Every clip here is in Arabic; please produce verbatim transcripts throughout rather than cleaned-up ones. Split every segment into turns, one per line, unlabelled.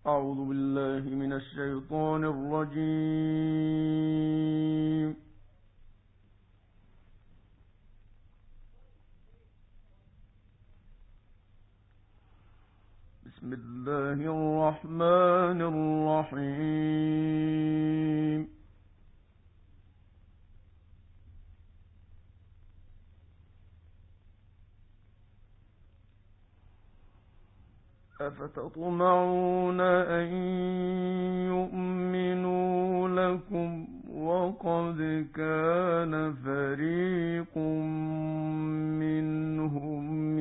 أعوذ بالله من الشيطان الرجيم. بسم الله الرحمن الرحيم. أفتطمعون أن يؤمنوا لكم وقد كان فريق منهم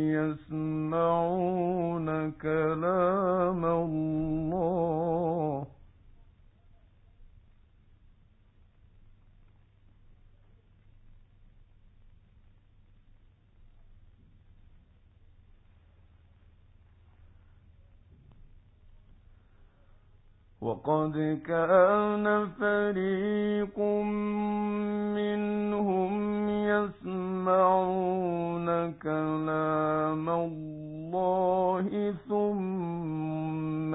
يسمعون كلام الله وقد كان فريق منهم يسمعون كلام الله ثم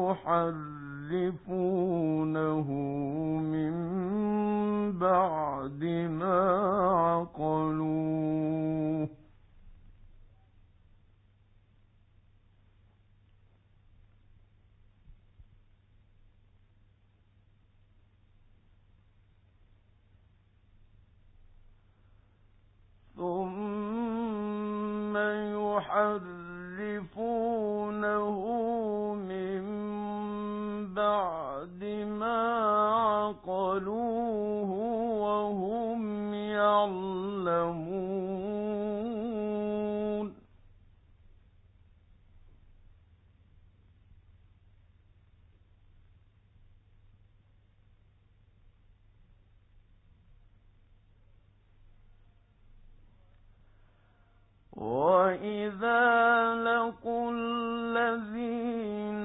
يحرفونه من بعد ما عقلوه ثم يحرفونه من بعد ما عقلوه وهم يعلمون وَإِذَا لَقُوا الَّذِينَ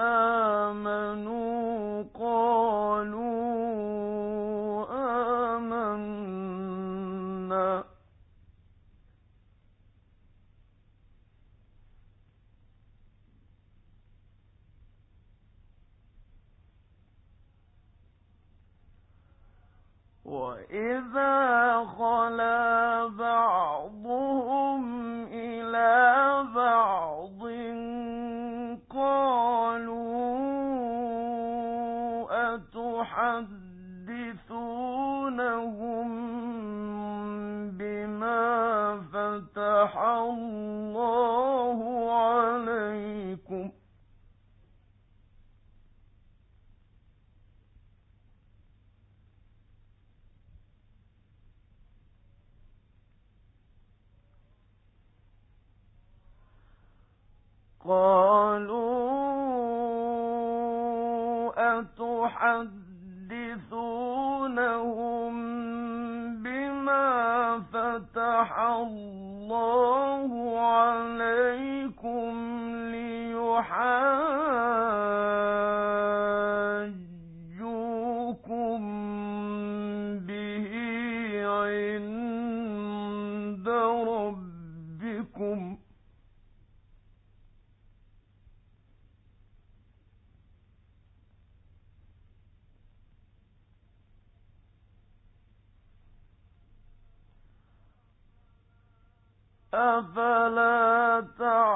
آمَنُوا قَالُوا آمَنَّا وَإِذَا خَلَا بَعْضُهُمْ إِلَى بَعْضٍ قَالُوا أَتُحَدِّثُونَهُم بِمَا فَتَحَ اللَّهُ عَلَيْكُمْ قالوا أتحدثونهم بما فتح الله عليكم ليحاجوكم به عند ربكم أفلا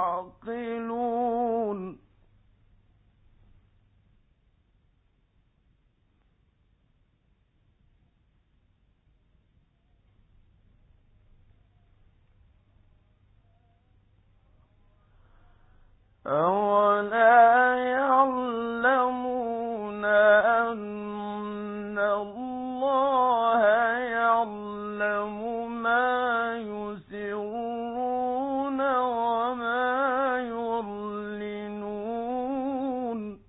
تعقلون أولا يعلمون أن الله يعلم ما يسرون وما يعلنون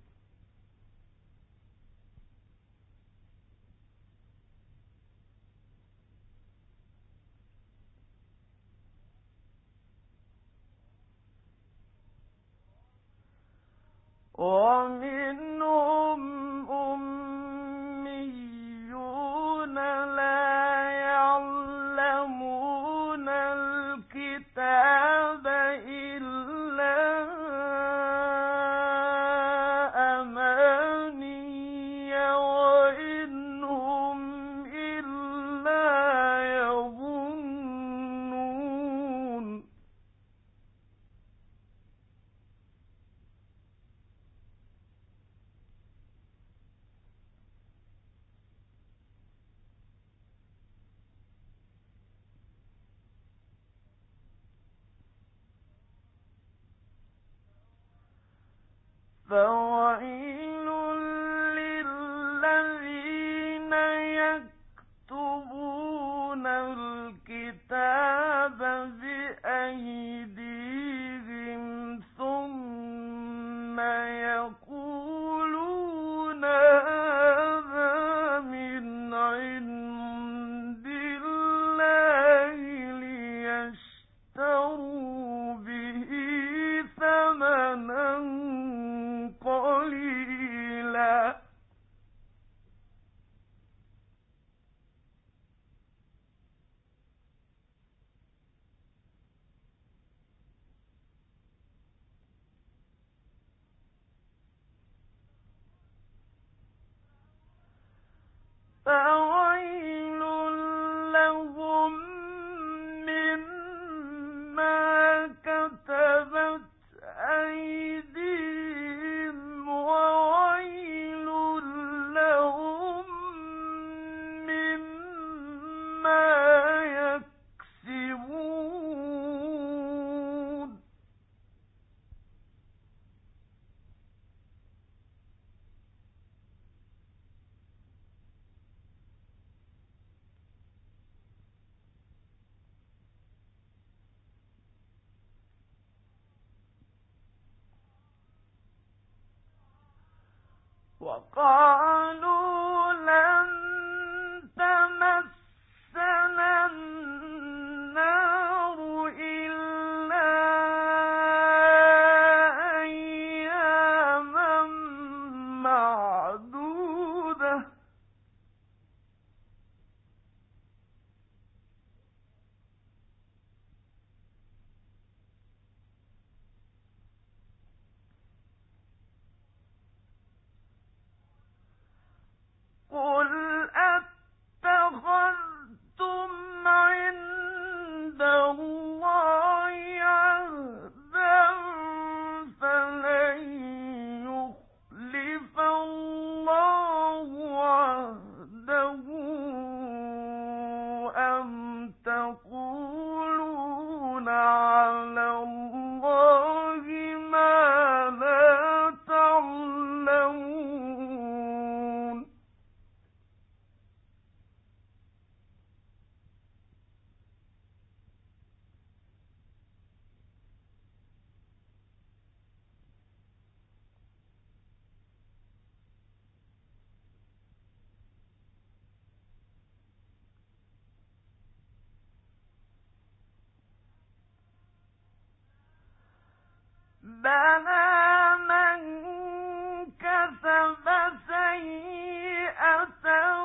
فويل للذين يكتبون الكتاب بأيديهم ثم يقولون هذا من عند الله ليشتروا به ثمنا قليلا فويل لهم مما كتبت أيديهم وويل لهم مما يكسبون وقالوا لن تمسنا النار إلا أياما معدودة قل أتخذتم عند الله عهدا فلن يخلف الله عهده أم تقولون على الله ما لا تعلمون بلى من كسب سيئة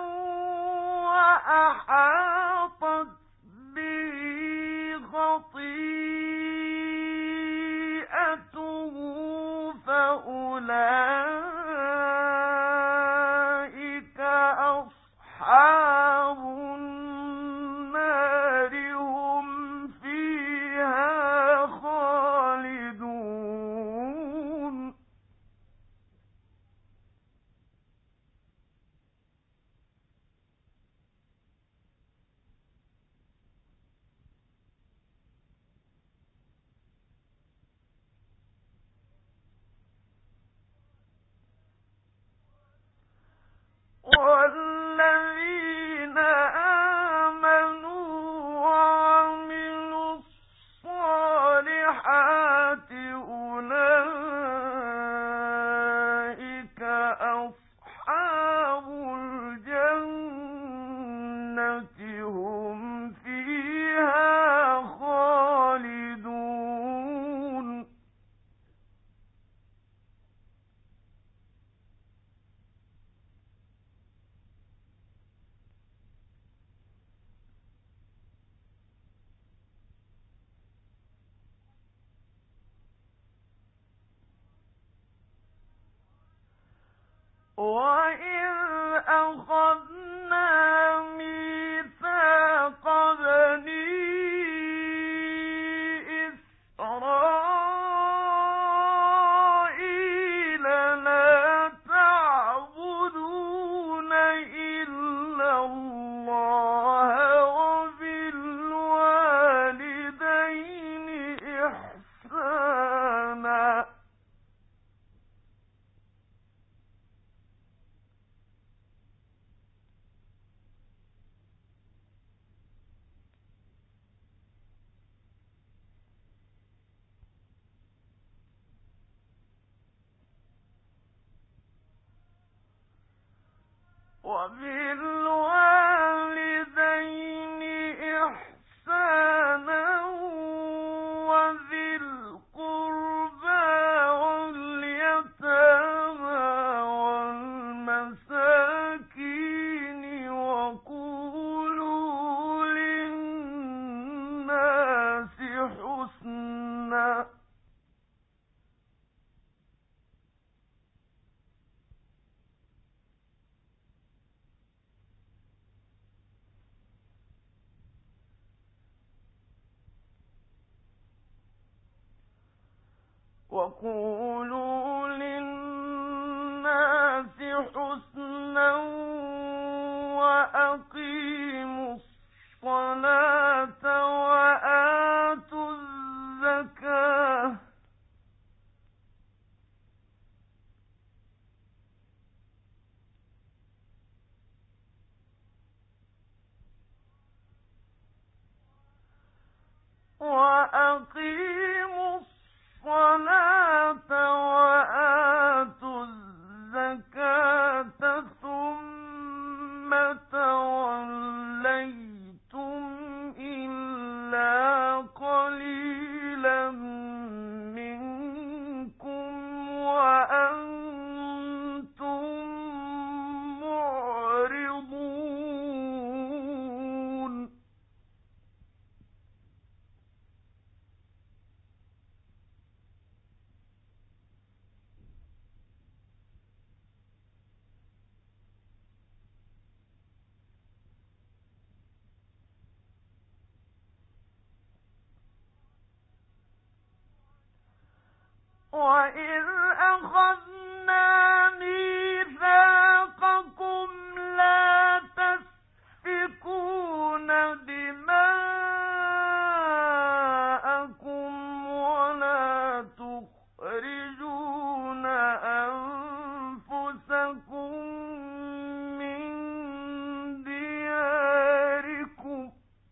وأحاطت به خطيئته فأولئك أصحاب النار هم فيها خالدون والذين آمنوا وعملوا الصالحات أولئك أصحاب الجنة هم فيها خالدون وَإِذْ أَخَذْنَا مِيثَاقَ بَنِي إِسْرَائِيلَ لَا تَعْبُدُونَ إِلَّا اللَّهَ وَبِالْوَالِدَيْنِ إِحْسَانًا وبالوالدين إحسانا وذي القربى واليتامى والمساكين وقولوا للناس حسنا وقولوا للناس حسنا وأقيموا الصلاة وآتوا الزكاة وأقيموا الصلاة وآتوا الزكاة ثم توليتم إلا قليلا منكم وأنتم معرضون وَإِذْ أَخَذْنَا مِيثَاقَكُمْ لَا تَسْفِكُونَ دِمَاءَكُمْ وَلَا تُخْرِجُونَ أَنفُسَكُم مِّن دِيَارِكُمْ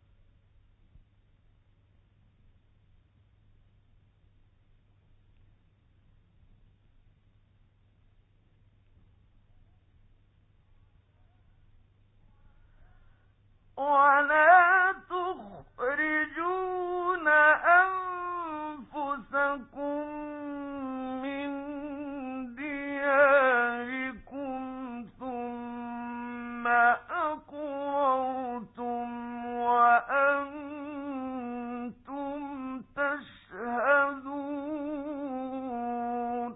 وَلَا تُخْرِجُونَ أَنفُسَكُم مِّن دِيَارِكُمْ ثُمَّ أَقْرَرْتُمْ وَأَنتُمْ تَشْهَدُونَ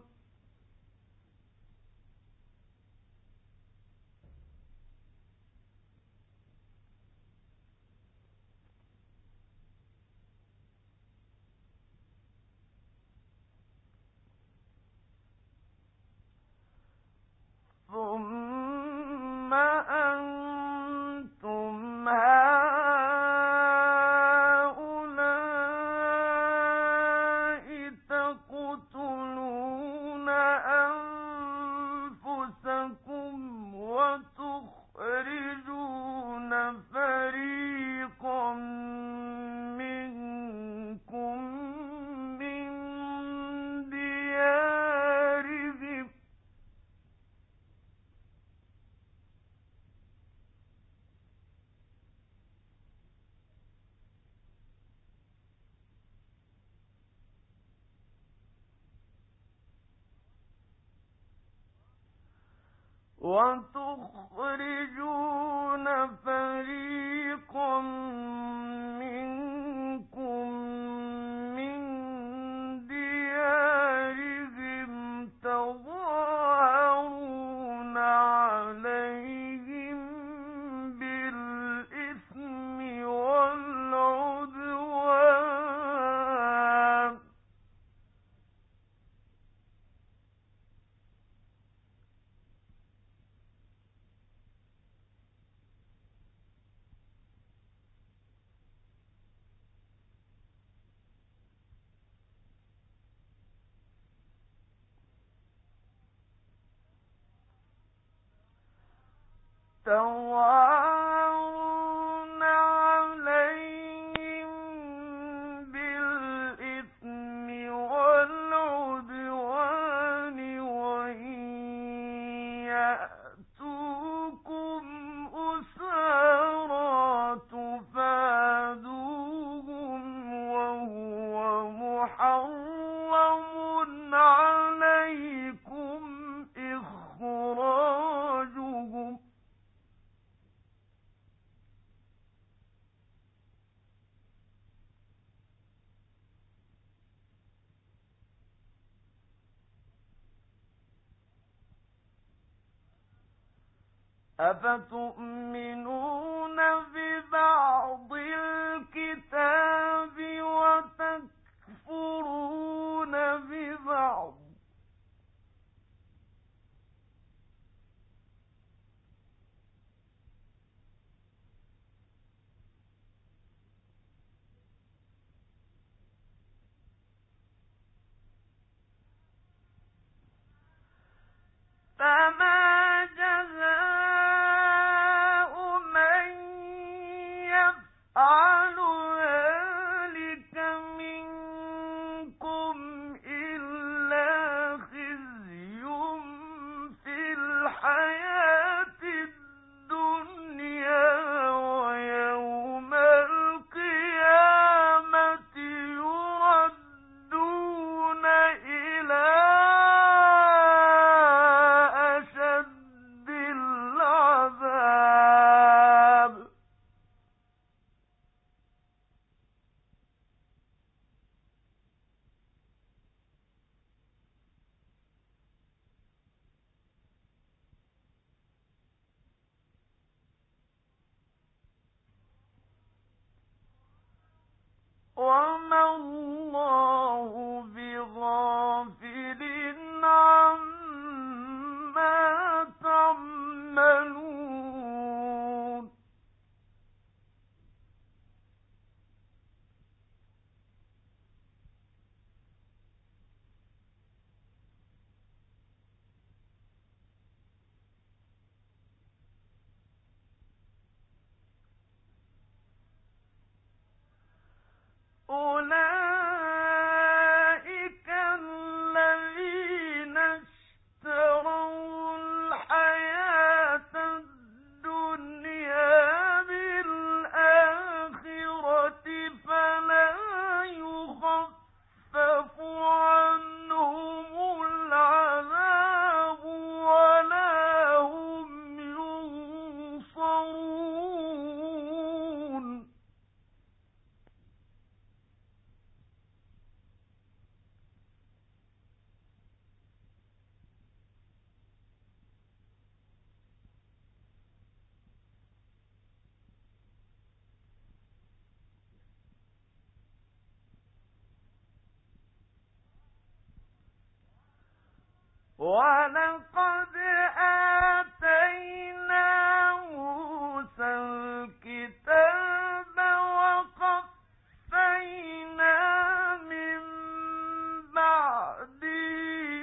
ثُمَّ أَنتُمْ هَٰؤُلَاءِ تَقْتُلُونَ أَنفُسَكُمْ وَتُخْرِجُونَ فَرِيقًا مِّنكُم مِّن دِيَارِهِمْ وَتُخْرِجُونَ فَرِيقًا مِّنكُم مِّن دِيَارِهِمْ تَظَاهَرُونَ عَلَيْهِم بِالْإِثْمِ وَالْعُدْوَانِ تَظَاهَرُونَ عَلَيْهِم بِالْإِثْمِ وَالْعُدْوَانِ وَإِن يَأْتُوكُمْ أفتؤمنون ببعض الكتاب وتكفرون ببعض فما جزاء من يفعل ذلك منكم إلا خزي في الحياة الدنيا ويوم القيامة يردون إلى وما الله بغافل عما تعملون أولئك الذين اشتروا الحياة الدنيا بالآخرة فلا يخفف عنهم العذاب ولا هم ينصرون ولقد آتينا موسى الكتاب وقفينا من بعده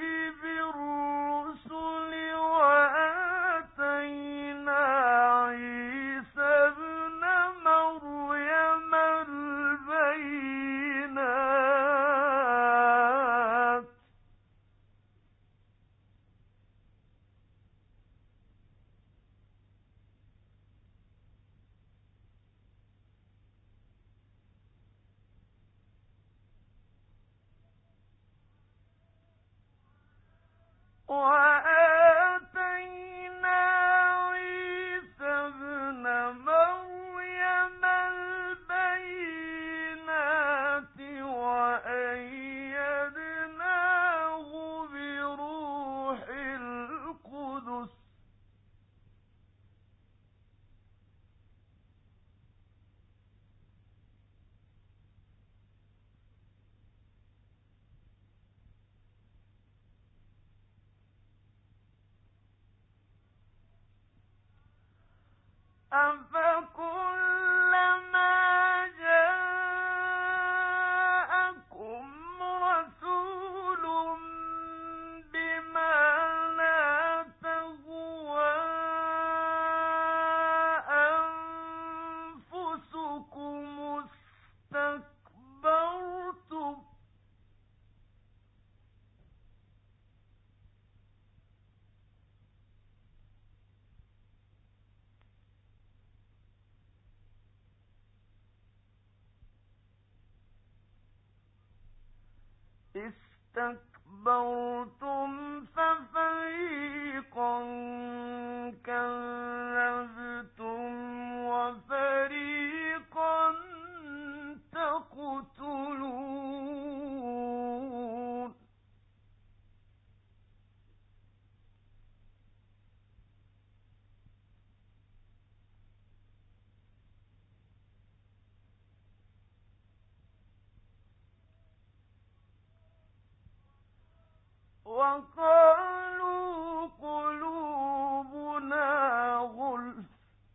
بالرسل وآتينا عيسى ابن مريم البينات وآتينا عيسى ابن مريم البينات وأيدناه بروح القدس أفكلما جاءكم رسول بما لا تهوى أنفسكم استكبرتم استكبرتم ففريقا كذبتم وفريقا تقتلون وقالوا قلوبنا غلف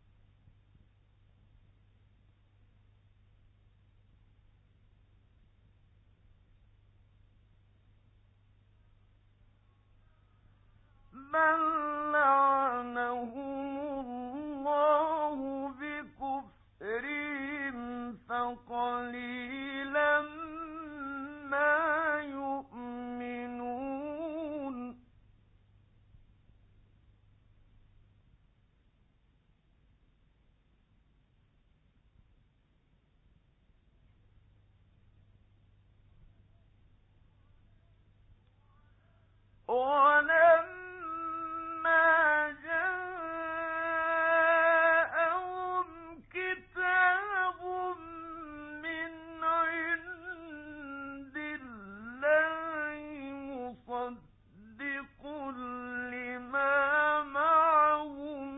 بل لعنهم الله بكفرهم فقليلا ما يؤمنون ولما جاءهم كتاب من عند الله مصدق لما معهم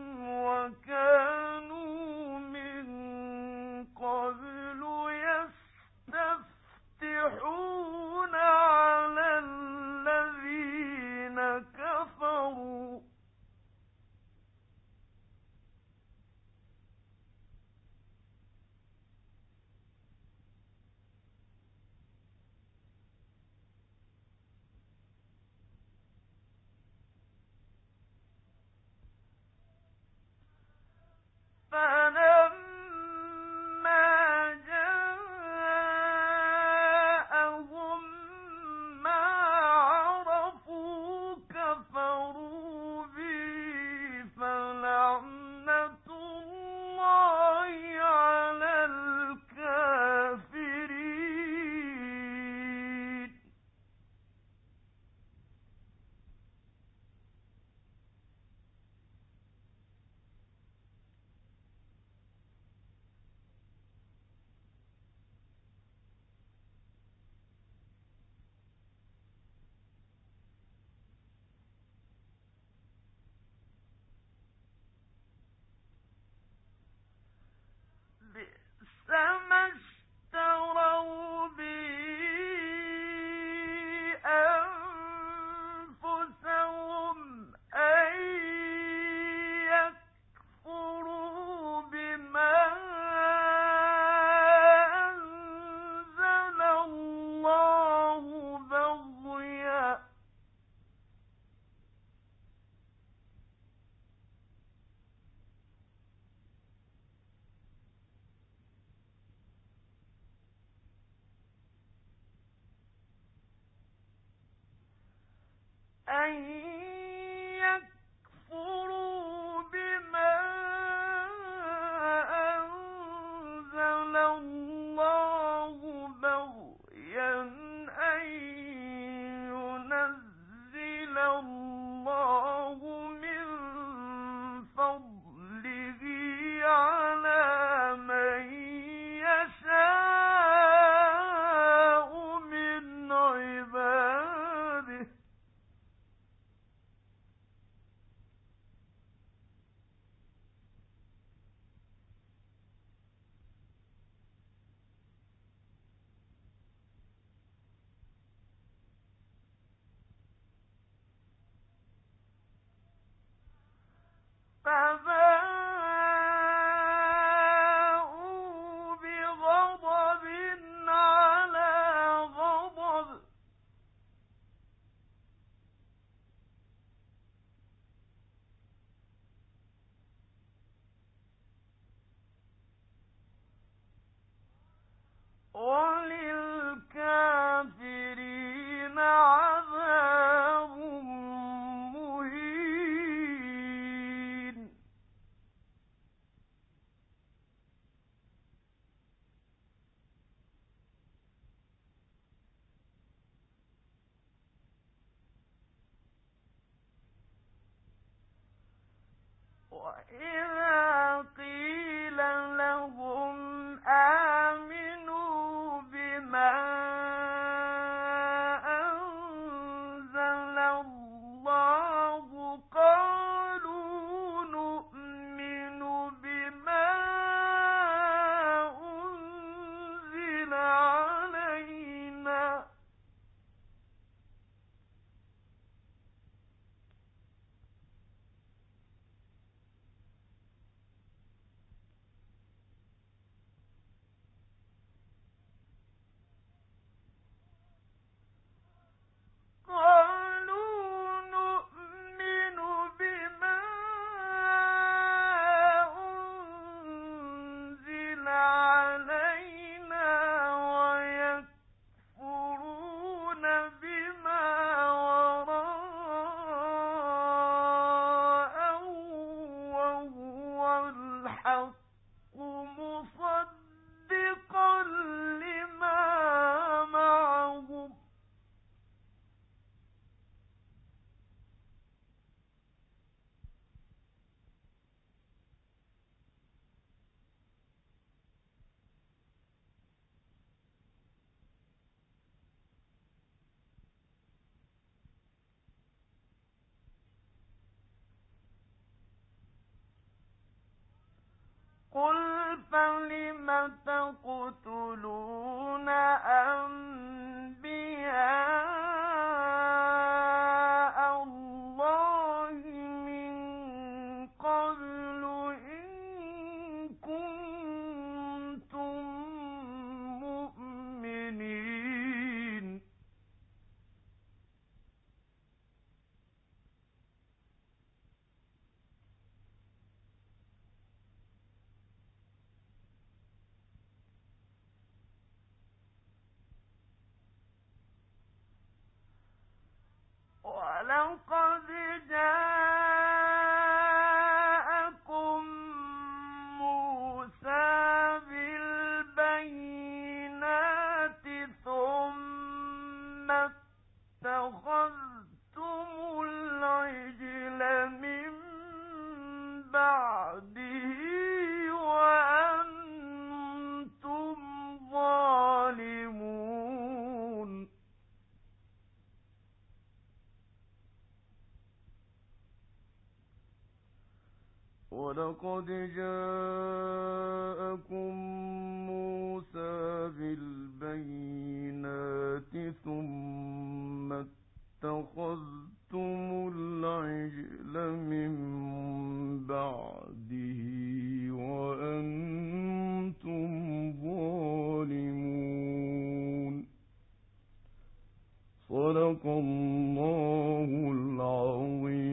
وكانوا من قبل يستفتحون على الذين كفروا فلما جاءهم ما عرفوا كفروا به فلعنة الله على الكافرين بئس ما اشتروا به أنفسهم أن يكفروا بما أنزل الله بغيا أن يكفروا بما أنزل الله بغيا أن ينزل الله من فضله على من يشاء من عباده ولقد جاءكم موسى بالبينات ثم اتخذتم العجل من بعده وأنتم ظالمون. صدق الله العظيم.